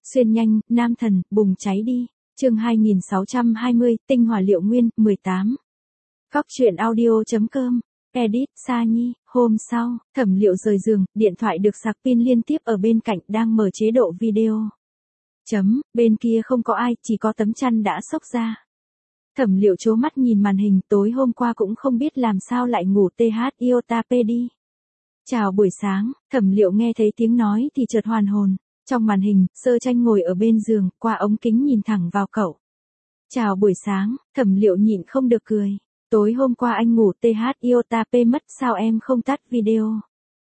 Xuyên nhanh, nam thần, bùng cháy đi. Chương 2620, tinh hỏa liệu nguyên, 18. Góc truyện audio.com. Edit, Sa Nhi. Hôm sau, Thẩm Liệu rời giường, điện thoại được sạc pin liên tiếp ở bên cạnh đang mở chế độ video. Bên kia không có ai, chỉ có tấm chăn đã xốc ra. Thẩm Liệu trố mắt nhìn màn hình, tối hôm qua cũng không biết làm sao lại ngủ iota đi. Chào buổi sáng, Thẩm Liệu nghe thấy tiếng nói thì chợt hoàn hồn. Trong màn hình, Sơ Tranh ngồi ở bên giường, qua ống kính nhìn thẳng vào cậu. Chào buổi sáng, Thẩm Liệu nhịn không được cười. Tối hôm qua anh ngủ iota mất, sao em không tắt video?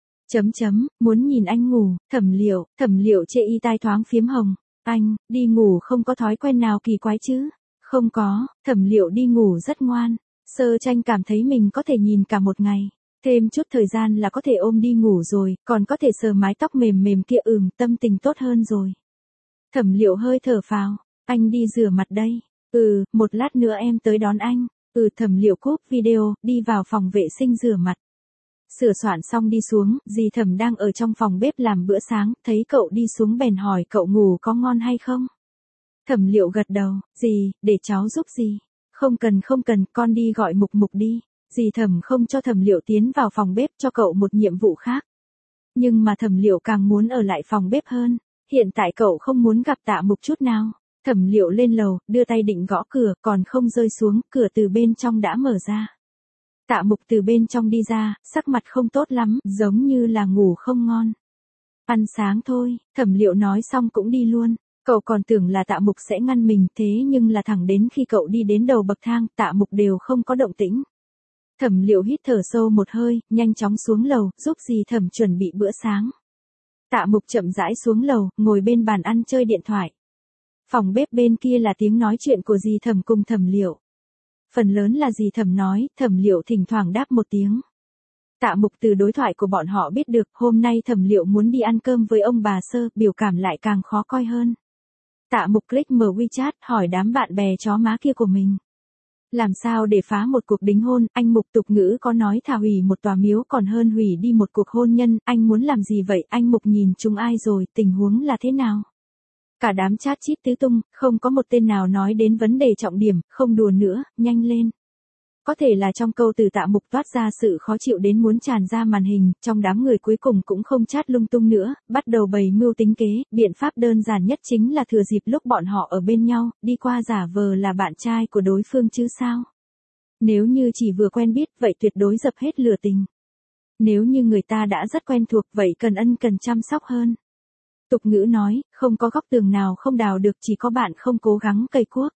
Muốn nhìn anh ngủ. Thẩm Liệu chê y tai thoáng phiếm hồng. Anh, đi ngủ không có thói quen nào kỳ quái chứ? Không có, Thẩm Liệu đi ngủ rất ngoan. Sơ Tranh cảm thấy mình có thể nhìn cả một ngày. Thêm chút thời gian là có thể ôm đi ngủ rồi, còn có thể sờ mái tóc mềm mềm kia, tâm tình tốt hơn rồi. Thẩm Liệu hơi thở phào, anh đi rửa mặt đây. Một lát nữa em tới đón anh. Thẩm Liệu cúp video, đi vào phòng vệ sinh rửa mặt. Sửa soạn xong đi xuống, dì Thẩm đang ở trong phòng bếp làm bữa sáng, thấy cậu đi xuống bèn hỏi cậu ngủ có ngon hay không. Thẩm Liệu gật đầu, dì, để cháu giúp dì. Không cần, con đi gọi Mục Mục đi. Dì Thẩm không cho Thẩm Liệu tiến vào phòng bếp, cho cậu một nhiệm vụ khác. Nhưng mà Thẩm Liệu càng muốn ở lại phòng bếp hơn. Hiện tại cậu không muốn gặp Tạ Mục chút nào. Thẩm Liệu lên lầu, đưa tay định gõ cửa, còn không rơi xuống, cửa từ bên trong đã mở ra. Tạ Mục từ bên trong đi ra, sắc mặt không tốt lắm, giống như là ngủ không ngon. Ăn sáng thôi, Thẩm Liệu nói xong cũng đi luôn. Cậu còn tưởng là Tạ Mục sẽ ngăn mình, thế nhưng là thẳng đến khi cậu đi đến đầu bậc thang, Tạ Mục đều không có động tĩnh. Thẩm Liệu hít thở sâu một hơi, nhanh chóng xuống lầu, giúp dì Thẩm chuẩn bị bữa sáng. Tạ Mục chậm rãi xuống lầu, ngồi bên bàn ăn chơi điện thoại. Phòng bếp bên kia là tiếng nói chuyện của dì Thẩm cùng Thẩm Liệu. Phần lớn là dì Thẩm nói, Thẩm Liệu thỉnh thoảng đáp một tiếng. Tạ Mục từ đối thoại của bọn họ biết được, hôm nay Thẩm Liệu muốn đi ăn cơm với ông bà Sơ, biểu cảm lại càng khó coi hơn. Tạ Mục click mở WeChat, hỏi đám bạn bè chó má kia của mình. Làm sao để phá một cuộc đính hôn, anh Mục tục ngữ có nói thà hủy một tòa miếu còn hơn hủy đi một cuộc hôn nhân, anh muốn làm gì vậy, anh Mục nhìn chúng ai rồi, tình huống là thế nào? Cả đám chat chít tứ tung, không có một tên nào nói đến vấn đề trọng điểm, không đùa nữa, nhanh lên. Có thể là trong câu từ Tạ Mục toát ra sự khó chịu đến muốn tràn ra màn hình, trong đám người cuối cùng cũng không chat lung tung nữa, bắt đầu bày mưu tính kế, biện pháp đơn giản nhất chính là thừa dịp lúc bọn họ ở bên nhau, đi qua giả vờ là bạn trai của đối phương chứ sao. Nếu như chỉ vừa quen biết, vậy tuyệt đối dập hết lửa tình. Nếu như người ta đã rất quen thuộc, vậy cần ân cần chăm sóc hơn. Tục ngữ nói, không có góc tường nào không đào được, chỉ có bạn không cố gắng cày cuốc.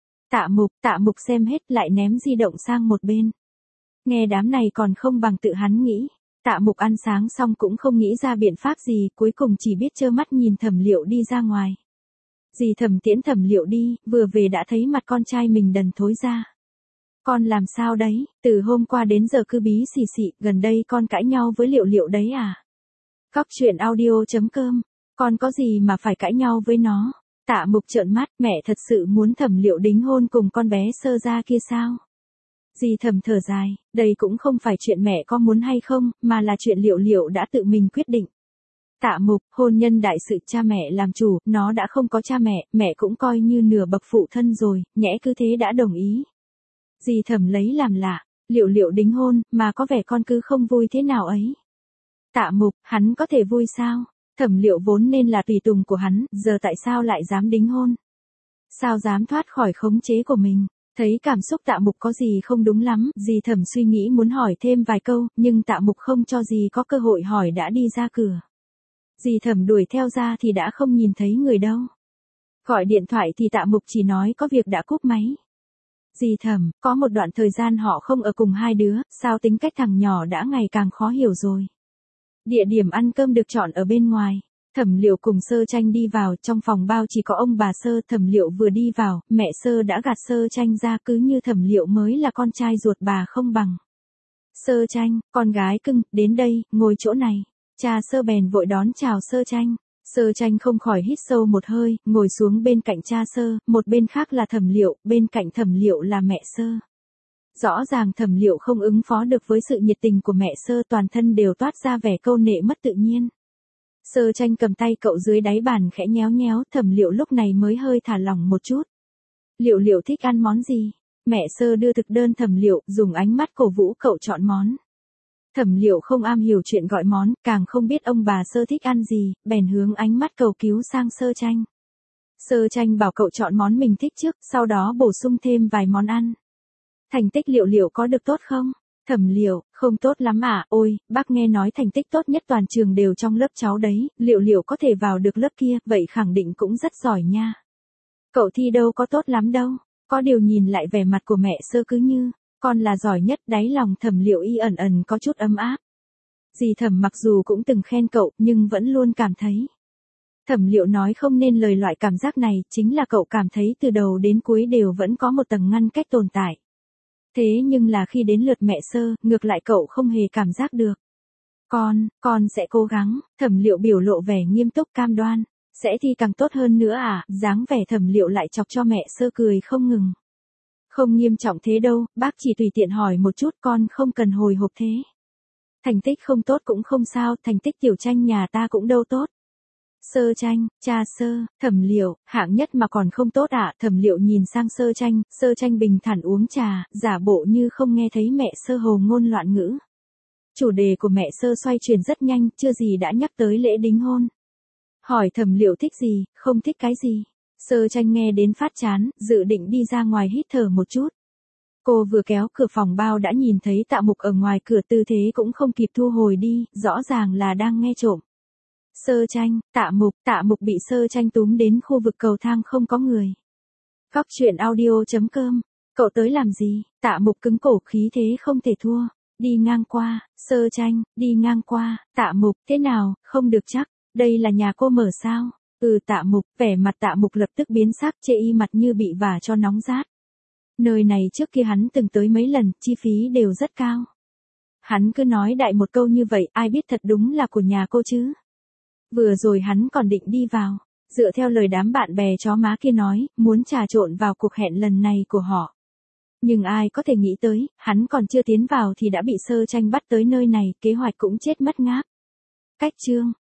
Tạ Mục xem hết lại ném di động sang một bên. Nghe đám này còn không bằng tự hắn nghĩ. Tạ Mục ăn sáng xong cũng không nghĩ ra biện pháp gì, cuối cùng chỉ biết trơ mắt nhìn Thẩm Liệu đi ra ngoài. Dì Thẩm tiễn Thẩm Liệu đi, vừa về đã thấy mặt con trai mình đần thối ra. Con làm sao đấy, từ hôm qua đến giờ cứ bí xì xì, gần đây con cãi nhau với Liệu đấy à? Góc truyện audio.com. Con có gì mà phải cãi nhau với nó? Tạ Mục trợn mắt, mẹ thật sự muốn Thẩm Liệu đính hôn cùng con bé Sơ ra kia sao? Dì Thẩm thở dài, đây cũng không phải chuyện mẹ có muốn hay không, mà là chuyện Liệu đã tự mình quyết định. Tạ Mục, hôn nhân đại sự cha mẹ làm chủ, nó đã không có cha mẹ cũng coi như nửa bậc phụ thân rồi, nhẽ cứ thế đã đồng ý. Dì Thẩm lấy làm lạ, Liệu đính hôn, mà có vẻ con cứ không vui thế nào ấy. Tạ Mục, hắn có thể vui sao? Thẩm Liệu vốn nên là tùy tùng của hắn, giờ tại sao lại dám đính hôn? Sao dám thoát khỏi khống chế của mình? Thấy cảm xúc Tạ Mục có gì không đúng lắm, dì Thẩm suy nghĩ muốn hỏi thêm vài câu, nhưng Tạ Mục không cho dì có cơ hội hỏi đã đi ra cửa. Dì Thẩm đuổi theo ra thì đã không nhìn thấy người đâu. Gọi điện thoại thì Tạ Mục chỉ nói có việc đã cúp máy. Dì Thẩm, có một đoạn thời gian họ không ở cùng hai đứa, sao tính cách thằng nhỏ đã ngày càng khó hiểu rồi. Địa điểm ăn cơm được chọn ở bên ngoài. Thẩm Liệu cùng Sơ Tranh đi vào, trong phòng bao chỉ có ông bà Sơ. Thẩm Liệu vừa đi vào, mẹ Sơ đã gạt Sơ Tranh ra, cứ như Thẩm Liệu mới là con trai ruột bà không bằng. Sơ Tranh, con gái cưng, đến đây, ngồi chỗ này. Cha Sơ bèn vội đón chào Sơ Tranh. Sơ Tranh không khỏi hít sâu một hơi, ngồi xuống bên cạnh cha Sơ, một bên khác là Thẩm Liệu, bên cạnh Thẩm Liệu là mẹ Sơ. Rõ ràng Thẩm Liệu không ứng phó được với sự nhiệt tình của mẹ Sơ, toàn thân đều toát ra vẻ câu nệ mất tự nhiên. Sơ Tranh cầm tay cậu dưới đáy bàn khẽ nhéo nhéo, Thẩm Liệu lúc này mới hơi thả lỏng một chút. Liệu Liệu thích ăn món gì? Mẹ Sơ đưa thực đơn Thẩm Liệu, dùng ánh mắt cổ vũ cậu chọn món. Thẩm Liệu không am hiểu chuyện gọi món, càng không biết ông bà Sơ thích ăn gì, bèn hướng ánh mắt cầu cứu sang Sơ Tranh. Sơ Tranh bảo cậu chọn món mình thích trước, sau đó bổ sung thêm vài món ăn. Thành tích Liệu Liệu có được tốt không? Thẩm Liệu, không tốt lắm à, ôi, bác nghe nói thành tích tốt nhất toàn trường đều trong lớp cháu đấy, Liệu Liệu có thể vào được lớp kia, vậy khẳng định cũng rất giỏi nha. Cậu thi đâu có tốt lắm đâu, có điều nhìn lại vẻ mặt của mẹ Sơ cứ như, con là giỏi nhất, đáy lòng Thẩm Liệu y ẩn ẩn có chút ấm áp. Dì Thẩm mặc dù cũng từng khen cậu, nhưng vẫn luôn cảm thấy. Thẩm Liệu nói không nên lời loại cảm giác này, chính là cậu cảm thấy từ đầu đến cuối đều vẫn có một tầng ngăn cách tồn tại. Thế nhưng là khi đến lượt mẹ Sơ, ngược lại cậu không hề cảm giác được. Con sẽ cố gắng, Thẩm Liệu biểu lộ vẻ nghiêm túc cam đoan. Sẽ thi càng tốt hơn nữa à, dáng vẻ Thẩm Liệu lại chọc cho mẹ Sơ cười không ngừng. Không nghiêm trọng thế đâu, bác chỉ tùy tiện hỏi một chút, con không cần hồi hộp thế. Thành tích không tốt cũng không sao, thành tích Tiểu Tranh nhà ta cũng đâu tốt. Sơ Tranh, cha Sơ, Thẩm Liệu, hạng nhất mà còn không tốt à, Thẩm Liệu nhìn sang Sơ Tranh bình thản uống trà, giả bộ như không nghe thấy mẹ Sơ hồ ngôn loạn ngữ. Chủ đề của mẹ Sơ xoay chuyển rất nhanh, chưa gì đã nhắc tới lễ đính hôn. Hỏi Thẩm Liệu thích gì, không thích cái gì. Sơ Tranh nghe đến phát chán, dự định đi ra ngoài hít thở một chút. Cô vừa kéo cửa phòng bao đã nhìn thấy Tạ Mục ở ngoài cửa, tư thế cũng không kịp thu hồi đi, rõ ràng là đang nghe trộm. Sơ Tranh, Tạ Mục bị Sơ Tranh túm đến khu vực cầu thang không có người. Góc truyện audio.com, cậu tới làm gì? Tạ Mục cứng cổ, khí thế không thể thua. Đi ngang qua, Sơ Tranh, đi ngang qua, Tạ Mục, thế nào, không được chắc, đây là nhà cô mở sao? Tạ Mục, vẻ mặt Tạ Mục lập tức biến sắc, chê y mặt như bị vả cho nóng rát. Nơi này trước kia hắn từng tới mấy lần, chi phí đều rất cao. Hắn cứ nói đại một câu như vậy, ai biết thật đúng là của nhà cô chứ. Vừa rồi hắn còn định đi vào, dựa theo lời đám bạn bè chó má kia nói, muốn trà trộn vào cuộc hẹn lần này của họ. Nhưng ai có thể nghĩ tới, hắn còn chưa tiến vào thì đã bị Sơ Tranh bắt tới nơi này, kế hoạch cũng chết mất ngáp. Cách chương